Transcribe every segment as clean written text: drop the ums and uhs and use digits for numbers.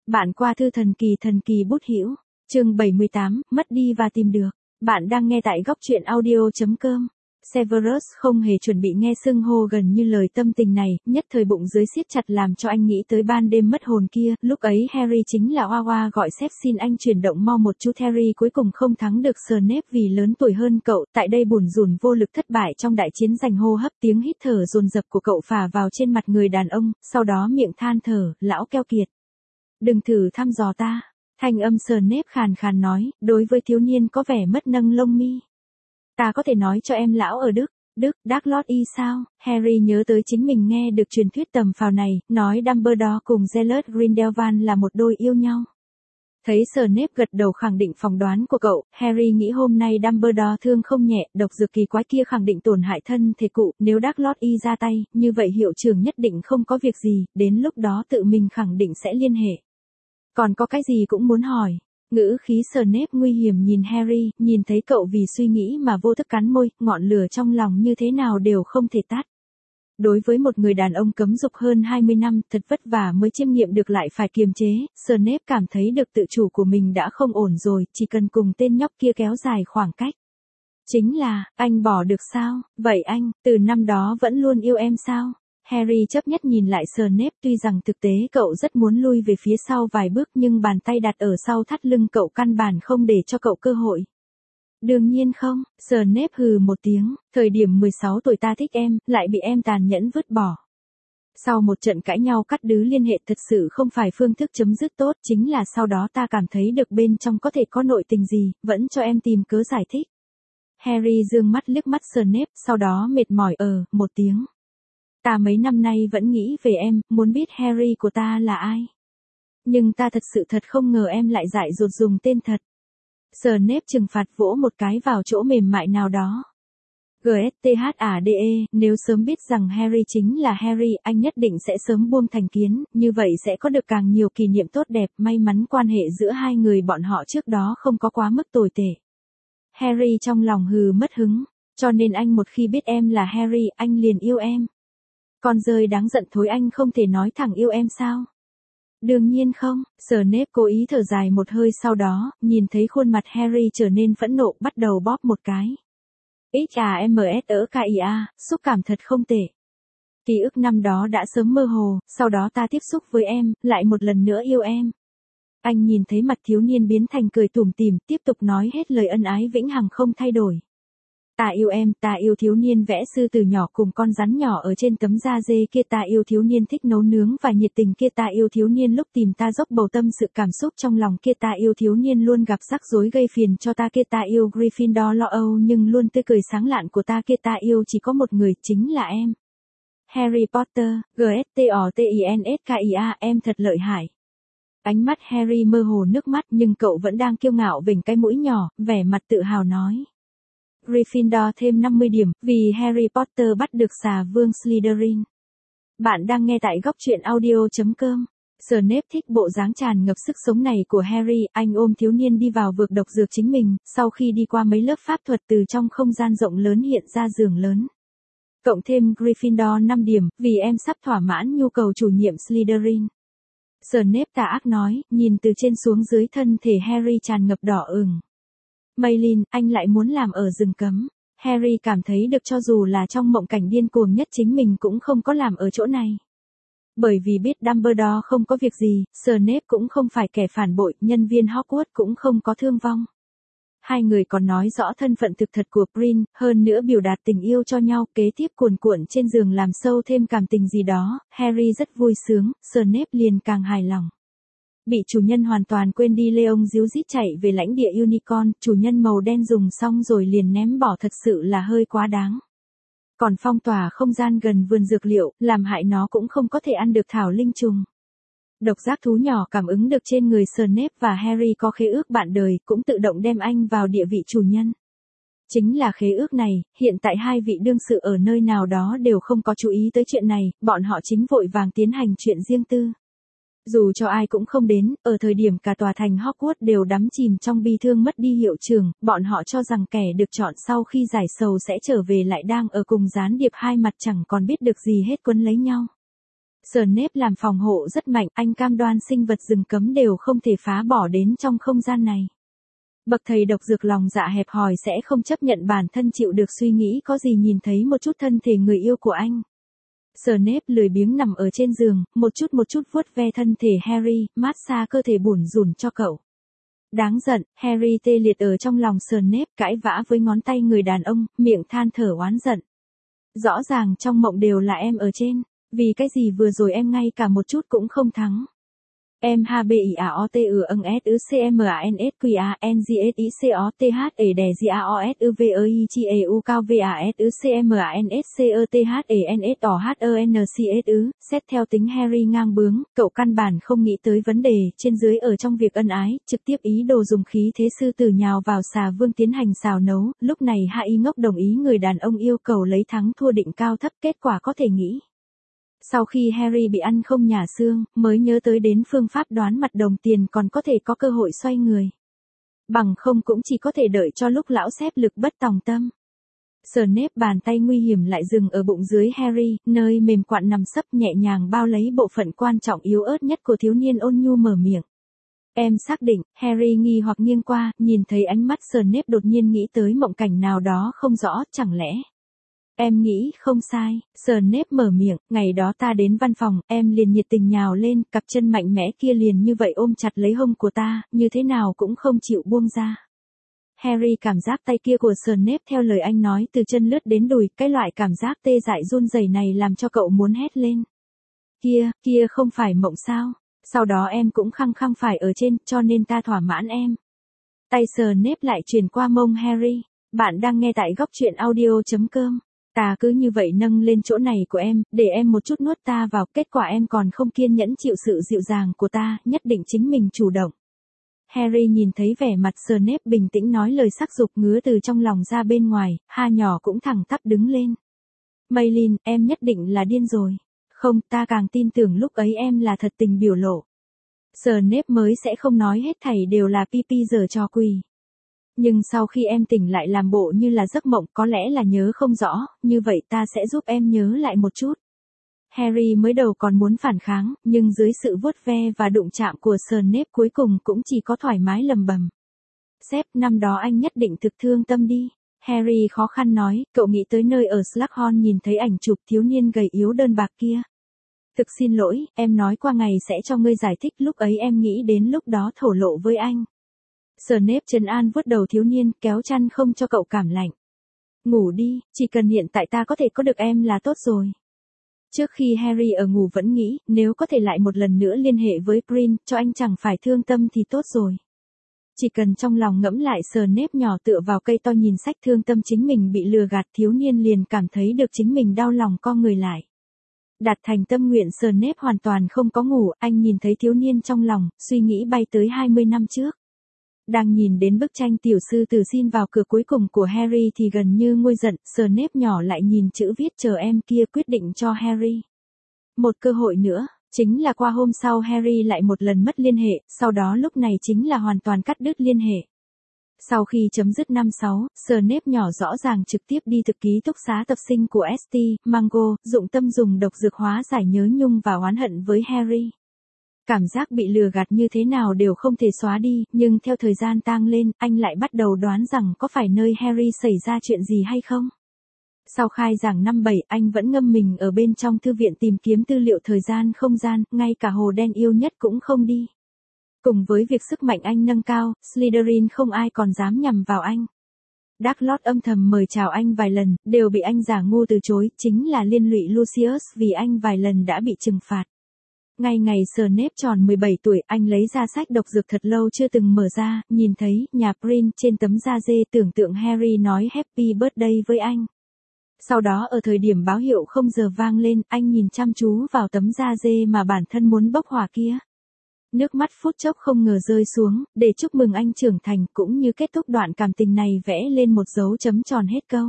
Bạn qua thư thần kỳ bút hữu, chương 78, mất đi và tìm được. Bạn đang nghe tại góc truyện audio.com. Severus không hề chuẩn bị nghe xưng hô gần như lời tâm tình này, nhất thời bụng dưới siết chặt làm cho anh nghĩ tới ban đêm mất hồn kia, lúc ấy Harry chính là oa oa gọi sếp xin anh chuyển động mau một chút. Harry cuối cùng không thắng được Snape vì lớn tuổi hơn cậu, tại đây bủn rủn vô lực thất bại trong đại chiến giành hô hấp, tiếng hít thở dồn dập của cậu phả vào trên mặt người đàn ông, sau đó miệng than thở, lão keo kiệt. Đừng thử thăm dò ta. Thanh âm Snape khàn khàn nói, đối với thiếu niên có vẻ mất nâng lông mi. Ta có thể nói cho em lão ở Đức, Dark Y sao? Harry nhớ tới chính mình nghe được truyền thuyết tầm phào này, nói Dumbledore cùng Gellert Grindelwald là một đôi yêu nhau. Thấy Snape gật đầu khẳng định phỏng đoán của cậu, Harry nghĩ hôm nay Dumbledore thương không nhẹ, độc dược kỳ quái kia khẳng định tổn hại thân thể cụ, nếu Dark Y ra tay, như vậy hiệu trưởng nhất định không có việc gì, đến lúc đó tự mình khẳng định sẽ liên hệ. Còn có cái gì cũng muốn hỏi. Ngữ khí Snape nguy hiểm nhìn Harry, nhìn thấy cậu vì suy nghĩ mà vô thức cắn môi, ngọn lửa trong lòng như thế nào đều không thể tắt. Đối với một người đàn ông cấm dục hơn 20 năm, thật vất vả mới chiêm nghiệm được lại phải kiềm chế, Snape cảm thấy được tự chủ của mình đã không ổn rồi, chỉ cần cùng tên nhóc kia kéo dài khoảng cách. Chính là, anh bỏ được sao? Vậy anh, từ năm đó vẫn luôn yêu em sao? Harry chấp nhất nhìn lại Snape, tuy rằng thực tế cậu rất muốn lui về phía sau vài bước nhưng bàn tay đặt ở sau thắt lưng cậu căn bản không để cho cậu cơ hội. Đương nhiên không, Snape hừ một tiếng, thời điểm 16 tuổi ta thích em, lại bị em tàn nhẫn vứt bỏ. Sau một trận cãi nhau cắt đứt liên hệ thật sự không phải phương thức chấm dứt tốt, chính là sau đó ta cảm thấy được bên trong có thể có nội tình gì, vẫn cho em tìm cớ giải thích. Harry dương mắt liếc mắt Snape, sau đó mệt mỏi một tiếng. Ta mấy năm nay vẫn nghĩ về em, muốn biết Harry của ta là ai. Nhưng ta thật sự không ngờ em lại dại dột dùng tên thật. Snape trừng phạt vỗ một cái vào chỗ mềm mại nào đó. GSTHADE, nếu sớm biết rằng Harry chính là Harry, anh nhất định sẽ sớm buông thành kiến, như vậy sẽ có được càng nhiều kỷ niệm tốt đẹp, may mắn quan hệ giữa hai người bọn họ trước đó không có quá mức tồi tệ. Harry trong lòng hừ mất hứng, cho nên anh một khi biết em là Harry, anh liền yêu em. Con dơi đáng giận thối, anh không thể nói thẳng yêu em sao? Đương nhiên không, Snape cố ý thở dài một hơi, sau đó, nhìn thấy khuôn mặt Harry trở nên phẫn nộ, bắt đầu bóp một cái. XAMSKIA, xúc cảm thật không tệ. Ký ức năm đó đã sớm mơ hồ, sau đó ta tiếp xúc với em, lại một lần nữa yêu em. Anh nhìn thấy mặt thiếu niên biến thành cười tủm tỉm, tiếp tục nói hết lời ân ái vĩnh hằng không thay đổi. Ta yêu em, ta yêu thiếu niên vẽ sư từ nhỏ cùng con rắn nhỏ ở trên tấm da dê kia, ta yêu thiếu niên thích nấu nướng và nhiệt tình kia, ta yêu thiếu niên lúc tìm ta dốc bầu tâm sự cảm xúc trong lòng kia, ta yêu thiếu niên luôn gặp rắc rối gây phiền cho ta kia, ta yêu Gryffindor lo âu nhưng luôn tươi cười sáng lạn của ta kia, ta yêu chỉ có một người, chính là em. Harry Potter, GSTOTINSKIA, em thật lợi hại. Ánh mắt Harry mơ hồ nước mắt nhưng cậu vẫn đang kiêu ngạo vểnh cái mũi nhỏ, vẻ mặt tự hào nói. Gryffindor thêm 50 điểm, vì Harry Potter bắt được xà vương Slytherin. Bạn đang nghe tại góc truyện audio.com. Snape thích bộ dáng tràn ngập sức sống này của Harry, anh ôm thiếu niên đi vào vực độc dược chính mình, sau khi đi qua mấy lớp pháp thuật từ trong không gian rộng lớn hiện ra giường lớn. Cộng thêm Gryffindor 5 điểm, vì em sắp thỏa mãn nhu cầu chủ nhiệm Slytherin. Snape tà ác nói, nhìn từ trên xuống dưới thân thể Harry tràn ngập đỏ ửng. Maylin, anh lại muốn làm ở rừng cấm. Harry cảm thấy được cho dù là trong mộng cảnh điên cuồng nhất chính mình cũng không có làm ở chỗ này. Bởi vì biết Dumbledore không có việc gì, Snape cũng không phải kẻ phản bội, nhân viên Hogwarts cũng không có thương vong. Hai người còn nói rõ thân phận thực thật của Prin, hơn nữa biểu đạt tình yêu cho nhau, kế tiếp cuồn cuộn trên giường làm sâu thêm cảm tình gì đó, Harry rất vui sướng, Snape liền càng hài lòng. Bị chủ nhân hoàn toàn quên đi, Leon díu dít chạy về lãnh địa Unicorn, chủ nhân màu đen dùng xong rồi liền ném bỏ, thật sự là hơi quá đáng. Còn phong tỏa không gian gần vườn dược liệu, làm hại nó cũng không có thể ăn được thảo linh trùng. Độc giác thú nhỏ cảm ứng được trên người Snape và Harry có khế ước bạn đời, cũng tự động đem anh vào địa vị chủ nhân. Chính là khế ước này, hiện tại hai vị đương sự ở nơi nào đó đều không có chú ý tới chuyện này, bọn họ chính vội vàng tiến hành chuyện riêng tư. Dù cho ai cũng không đến, ở thời điểm cả tòa thành Hogwarts đều đắm chìm trong bi thương mất đi hiệu trưởng, bọn họ cho rằng kẻ được chọn sau khi giải sầu sẽ trở về lại đang ở cùng gián điệp hai mặt chẳng còn biết được gì hết quấn lấy nhau. Snape làm phòng hộ rất mạnh, anh cam đoan sinh vật rừng cấm đều không thể phá bỏ đến trong không gian này. Bậc thầy độc dược lòng dạ hẹp hòi sẽ không chấp nhận bản thân chịu được suy nghĩ có gì nhìn thấy một chút thân thể người yêu của anh. Snape lười biếng nằm ở trên giường, một chút vuốt ve thân thể Harry, massage cơ thể bủn rủn cho cậu. Đáng giận, Harry tê liệt ở trong lòng Snape, cãi vã với ngón tay người đàn ông, miệng than thở oán giận. Rõ ràng trong mộng đều là em ở trên, vì cái gì vừa rồi em ngay cả một chút cũng không thắng. Em HBIAOTU ưng SUCMANSQA NGSICOTH đè GAOSUVEI chi EU cao VASUCMANSCOTHENSOHENCSU, xét theo tính Harry ngang bướng, cậu căn bản không nghĩ tới vấn đề, trên dưới ở trong việc ân ái, trực tiếp ý đồ dùng khí thế sư tử nhào vào xà vương tiến hành xào nấu, lúc này Hạ Y Ngốc đồng ý người đàn ông yêu cầu lấy thắng thua định cao thấp, kết quả có thể nghĩ. Sau khi Harry bị ăn không nhả xương, mới nhớ tới đến phương pháp đoán mặt đồng tiền còn có thể có cơ hội xoay người. Bằng không cũng chỉ có thể đợi cho lúc lão xếp lực bất tòng tâm. Snape bàn tay nguy hiểm lại dừng ở bụng dưới Harry, nơi mềm quặn nằm sấp nhẹ nhàng bao lấy bộ phận quan trọng yếu ớt nhất của thiếu niên ôn nhu mở miệng. Em xác định, Harry nghi hoặc nghiêng qua, nhìn thấy ánh mắt Snape đột nhiên nghĩ tới mộng cảnh nào đó không rõ, chẳng lẽ. Em nghĩ không sai, Snape mở miệng, ngày đó ta đến văn phòng, em liền nhiệt tình nhào lên, cặp chân mạnh mẽ kia liền như vậy ôm chặt lấy hông của ta, như thế nào cũng không chịu buông ra. Harry cảm giác tay kia của Snape theo lời anh nói từ chân lướt đến đùi, cái loại cảm giác tê dại run rẩy này làm cho cậu muốn hét lên. Kia không phải mộng sao, sau đó em cũng khăng khăng phải ở trên, cho nên ta thỏa mãn em. Tay Snape lại truyền qua mông Harry, bạn đang nghe tại góc truyện audio.com. Ta cứ như vậy nâng lên chỗ này của em, để em một chút nuốt ta vào, kết quả em còn không kiên nhẫn chịu sự dịu dàng của ta, nhất định chính mình chủ động. Harry nhìn thấy vẻ mặt Snape bình tĩnh nói lời sắc dục ngứa từ trong lòng ra bên ngoài, ha nhỏ cũng thẳng tắp đứng lên. Maylin, em nhất định là điên rồi. Không, ta càng tin tưởng lúc ấy em là thật tình biểu lộ. Snape mới sẽ không nói hết thảy đều là pi giờ trò quỷ. Nhưng sau khi em tỉnh lại làm bộ như là giấc mộng, có lẽ là nhớ không rõ, như vậy ta sẽ giúp em nhớ lại một chút. Harry mới đầu còn muốn phản kháng, nhưng dưới sự vuốt ve và đụng chạm của Snape cuối cùng cũng chỉ có thoải mái lầm bầm. Sếp, năm đó anh nhất định thực thương tâm đi. Harry khó khăn nói, cậu nghĩ tới nơi ở Slughorn nhìn thấy ảnh chụp thiếu niên gầy yếu đơn bạc kia. Thực xin lỗi, em nói qua ngày sẽ cho ngươi giải thích, lúc ấy em nghĩ đến lúc đó thổ lộ với anh. Snape trấn an vuốt đầu thiếu niên, kéo chăn không cho cậu cảm lạnh. Ngủ đi, chỉ cần hiện tại ta có thể có được em là tốt rồi. Trước khi Harry ở ngủ vẫn nghĩ, nếu có thể lại một lần nữa liên hệ với Prince, cho anh chẳng phải thương tâm thì tốt rồi. Chỉ cần trong lòng ngẫm lại Snape nhỏ tựa vào cây to nhìn sách thương tâm chính mình bị lừa gạt, thiếu niên liền cảm thấy được chính mình đau lòng co người lại. Đạt thành tâm nguyện, Snape hoàn toàn không có ngủ, anh nhìn thấy thiếu niên trong lòng, suy nghĩ bay tới 20 năm trước. Đang nhìn đến bức tranh tiểu sư tử xin vào cửa cuối cùng của Harry thì gần như nguôi giận, Snape nhỏ lại nhìn chữ viết chờ em kia quyết định cho Harry. Một cơ hội nữa, chính là qua hôm sau Harry lại một lần mất liên hệ, sau đó lúc này chính là hoàn toàn cắt đứt liên hệ. Sau khi chấm dứt năm 6, Snape nhỏ rõ ràng trực tiếp đi thực ký túc xá tập sinh của St. Mungo, dụng tâm dùng độc dược hóa giải nhớ nhung và oán hận với Harry. Cảm giác bị lừa gạt như thế nào đều không thể xóa đi, nhưng theo thời gian tang lên, anh lại bắt đầu đoán rằng có phải nơi Harry xảy ra chuyện gì hay không. Sau khai giảng năm 7, anh vẫn ngâm mình ở bên trong thư viện tìm kiếm tư liệu thời gian không gian, ngay cả hồ đen yêu nhất cũng không đi. Cùng với việc sức mạnh anh nâng cao, Slytherin không ai còn dám nhằm vào anh. Dark Lord âm thầm mời chào anh vài lần, đều bị anh giả ngu từ chối, chính là liên lụy Lucius vì anh vài lần đã bị trừng phạt. Ngay ngày Snape tròn 17 tuổi, anh lấy ra sách độc dược thật lâu chưa từng mở ra, nhìn thấy nhà Prince trên tấm da dê, tưởng tượng Harry nói Happy Birthday với anh. Sau đó ở thời điểm báo hiệu không giờ vang lên, anh nhìn chăm chú vào tấm da dê mà bản thân muốn bốc hỏa kia. Nước mắt phút chốc không ngờ rơi xuống, để chúc mừng anh trưởng thành, cũng như kết thúc đoạn cảm tình này vẽ lên một dấu chấm tròn hết câu.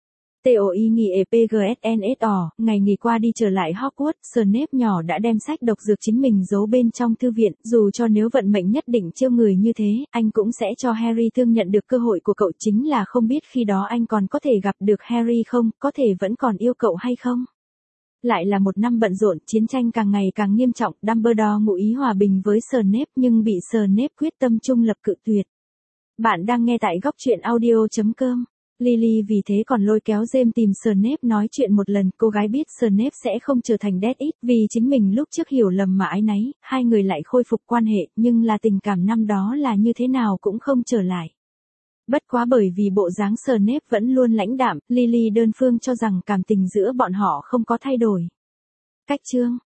TOI nghỉ EPGSNSO, ngày nghỉ qua đi trở lại Hogwarts, Snape nhỏ đã đem sách độc dược chính mình giấu bên trong thư viện, dù cho nếu vận mệnh nhất định chiêu người như thế, anh cũng sẽ cho Harry thương nhận được cơ hội của cậu, chính là không biết khi đó anh còn có thể gặp được Harry không, có thể vẫn còn yêu cậu hay không. Lại là một năm bận rộn, chiến tranh càng ngày càng nghiêm trọng, Dumbledore ngụ ý hòa bình với Snape nhưng bị Snape quyết tâm trung lập cự tuyệt. Bạn đang nghe tại góc truyện audio.com. Lily vì thế còn lôi kéo James tìm Snape nói chuyện một lần, cô gái biết Snape sẽ không trở thành Death Eat vì chính mình lúc trước hiểu lầm mà áy náy, hai người lại khôi phục quan hệ, nhưng là tình cảm năm đó là như thế nào cũng không trở lại. Bất quá bởi vì bộ dáng Snape vẫn luôn lãnh đạm, Lily đơn phương cho rằng cảm tình giữa bọn họ không có thay đổi. Cách chương